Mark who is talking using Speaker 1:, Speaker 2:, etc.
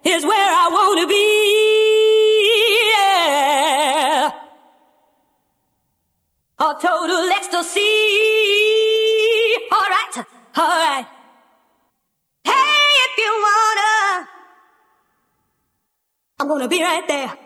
Speaker 1: is where I wanna be. Yeah. A total ecstasy. Alright, alright. Hey, if you wanna, I'm gonna be right there.